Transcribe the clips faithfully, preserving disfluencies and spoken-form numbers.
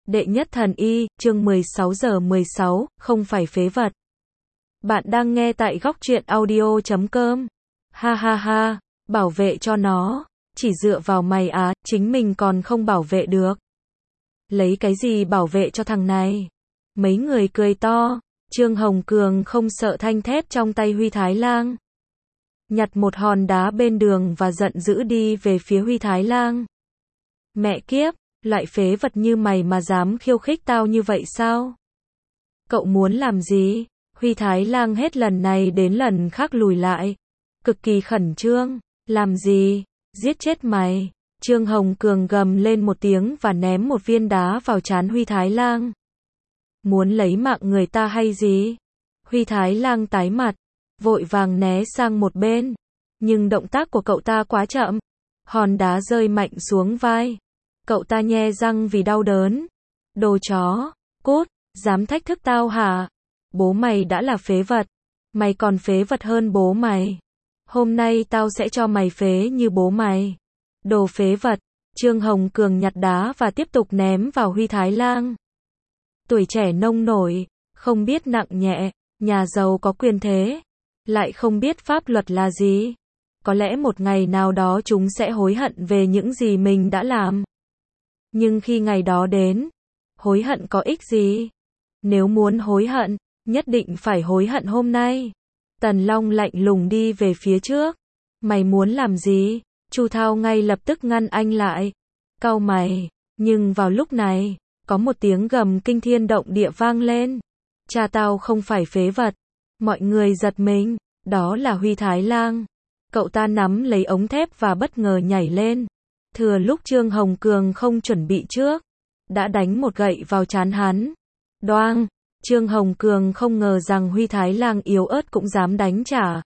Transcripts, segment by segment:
Đệ nhất thần y, chương mười sáu giờ mười sáu, không phải phế vật. Bạn đang nghe tại góc truyện audio chấm com. Ha ha ha, bảo vệ cho nó, chỉ dựa vào mày á, chính mình còn không bảo vệ được. Lấy cái gì bảo vệ cho thằng này? Mấy người cười to, Trương Hồng Cường không sợ thanh thép trong tay Huy Thái Lang. Nhặt một hòn đá bên đường và giận dữ đi về phía Huy Thái Lang. Mẹ kiếp, loại phế vật như mày mà dám khiêu khích tao như vậy sao? Cậu muốn làm gì? Huy Thái Lang hết lần này đến lần khác lùi lại. Cực kỳ khẩn trương. Làm gì? Giết chết mày. Trương Hồng Cường gầm lên một tiếng và ném một viên đá vào trán Huy Thái Lang. Muốn lấy mạng người ta hay gì? Huy Thái Lang tái mặt, vội vàng né sang một bên. Nhưng động tác của cậu ta quá chậm. Hòn đá rơi mạnh xuống vai. Cậu ta nhe răng vì đau đớn. Đồ chó, cút, dám thách thức tao hả? Bố mày đã là phế vật. Mày còn phế vật hơn bố mày. Hôm nay tao sẽ cho mày phế như bố mày. Đồ phế vật. Trương Hồng Cường nhặt đá và tiếp tục ném vào Huy Thái Lang. Tuổi trẻ nông nổi, không biết nặng nhẹ, nhà giàu có quyền thế, lại không biết pháp luật là gì. Có lẽ một ngày nào đó chúng sẽ hối hận về những gì mình đã làm. Nhưng khi ngày đó đến, hối hận có ích gì? Nếu muốn hối hận, nhất định phải hối hận hôm nay. Tần Long lạnh lùng đi về phía trước. Mày muốn làm gì? Chu Thao ngay lập tức ngăn anh lại. Cau mày, nhưng vào lúc này, có một tiếng gầm kinh thiên động địa vang lên. Cha tao không phải phế vật. Mọi người giật mình, đó là Huy Thái Lang. Cậu ta nắm lấy ống thép và bất ngờ nhảy lên. Thừa lúc Trương Hồng Cường không chuẩn bị trước, đã đánh một gậy vào trán hắn. Đoang, Trương Hồng Cường không ngờ rằng Huy Thái Lang yếu ớt cũng dám đánh trả.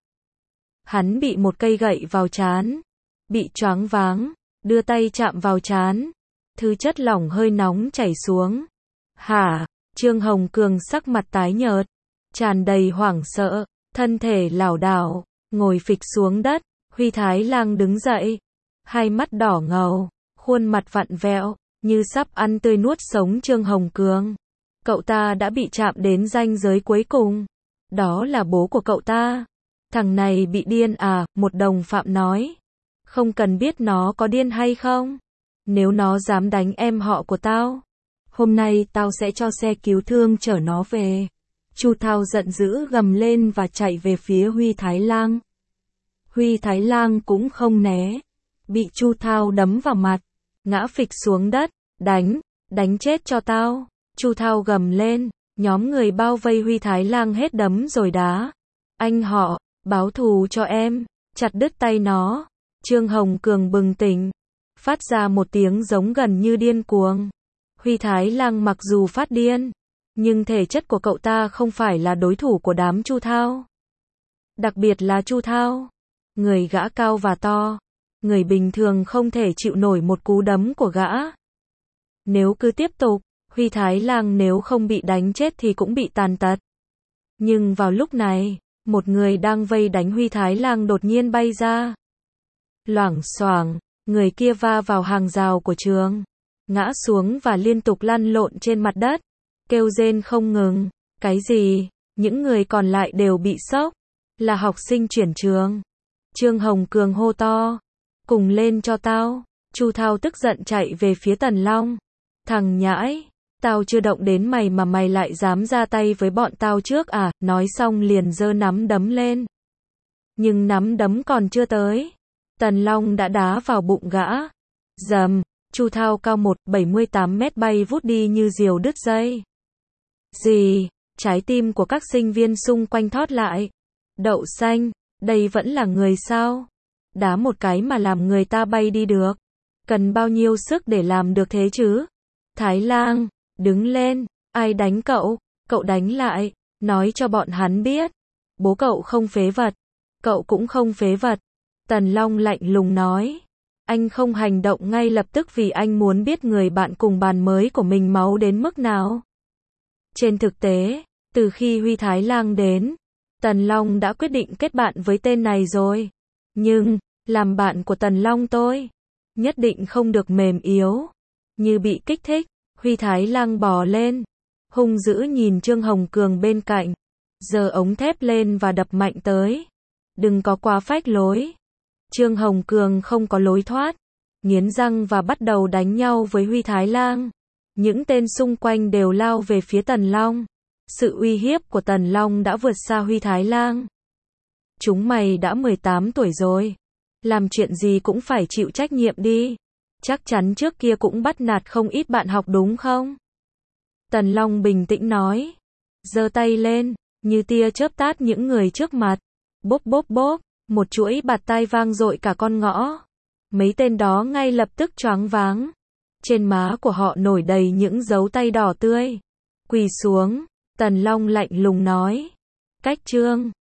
Hắn bị một cây gậy vào trán, bị choáng váng, đưa tay chạm vào trán. Thứ chất lỏng hơi nóng chảy xuống. Hả? Trương Hồng Cường sắc mặt tái nhợt, tràn đầy hoảng sợ, thân thể lảo đảo, ngồi phịch xuống đất. Huy Thái Lang đứng dậy, hai mắt đỏ ngầu, khuôn mặt vặn vẹo, như sắp ăn tươi nuốt sống Trương Hồng Cường. Cậu ta đã bị chạm đến ranh giới cuối cùng. Đó là bố của cậu ta. Thằng này bị điên à, một đồng phạm nói. Không cần biết nó có điên hay không. Nếu nó dám đánh em họ của tao, hôm nay tao sẽ cho xe cứu thương chở nó về. Chu Thao giận dữ gầm lên và chạy về phía Huy Thái Lang. Huy Thái Lang cũng không né, bị Chu Thao đấm vào mặt, ngã phịch xuống đất. Đánh, đánh chết cho tao. Chu Thao gầm lên, nhóm người bao vây Huy Thái Lang hết đấm rồi đá. Anh họ, báo thù cho em, chặt đứt tay nó. Trương Hồng Cường bừng tỉnh, phát ra một tiếng giống gần như điên cuồng. Huy Thái Lang mặc dù phát điên, nhưng thể chất của cậu ta không phải là đối thủ của đám Chu Thao. Đặc biệt là Chu Thao, người gã cao và to, người bình thường không thể chịu nổi một cú đấm của gã. Nếu cứ tiếp tục, Huy Thái Lang nếu không bị đánh chết thì cũng bị tàn tật. Nhưng vào lúc này, một người đang vây đánh Huy Thái Lang đột nhiên bay ra. Loảng xoảng, người kia va vào hàng rào của trường, ngã xuống và liên tục lăn lộn trên mặt đất, kêu rên không ngừng. Cái gì? Những người còn lại đều bị sốc. Là học sinh chuyển trường. Trương Hồng Cường hô to. Cùng lên cho tao. Chu Thao tức giận chạy về phía Tần Long. Thằng nhãi, tao chưa động đến mày mà mày lại dám ra tay với bọn tao trước à? Nói xong liền giơ nắm đấm lên. Nhưng nắm đấm còn chưa tới, Tần Long đã đá vào bụng gã. Dầm, Chu Thao cao một phẩy bảy mươi tám mét bay vút đi như diều đứt dây. Gì? Trái tim của các sinh viên xung quanh thót lại. Đậu xanh, đây vẫn là người sao? Đá một cái mà làm người ta bay đi được. Cần bao nhiêu sức để làm được thế chứ? Thái Lang, đứng lên. Ai đánh cậu? Cậu đánh lại. Nói cho bọn hắn biết. Bố cậu không phế vật. Cậu cũng không phế vật. Tần Long lạnh lùng nói. Anh không hành động ngay lập tức vì anh muốn biết người bạn cùng bàn mới của mình máu đến mức nào. Trên thực tế, từ khi Huy Thái Lang đến, Tần Long đã quyết định kết bạn với tên này rồi. Nhưng, làm bạn của Tần Long tôi, nhất định không được mềm yếu. Như bị kích thích, Huy Thái Lang bò lên, hung dữ nhìn Trương Hồng Cường bên cạnh, giơ ống thép lên và đập mạnh tới. Đừng có quá phách lối. Trương Hồng Cường không có lối thoát, nghiến răng và bắt đầu đánh nhau với Huy Thái Lang. Những tên xung quanh đều lao về phía Tần Long. Sự uy hiếp của Tần Long đã vượt xa Huy Thái Lang. Chúng mày đã mười tám tuổi rồi, làm chuyện gì cũng phải chịu trách nhiệm đi. Chắc chắn trước kia cũng bắt nạt không ít bạn học đúng không? Tần Long bình tĩnh nói, giơ tay lên, như tia chớp tát những người trước mặt. Bốp bốp bốp, một chuỗi bạt tai vang dội cả con ngõ. Mấy tên đó ngay lập tức choáng váng. Trên má của họ nổi đầy những dấu tay đỏ tươi. Quỳ xuống, Tần Long lạnh lùng nói, cách Trương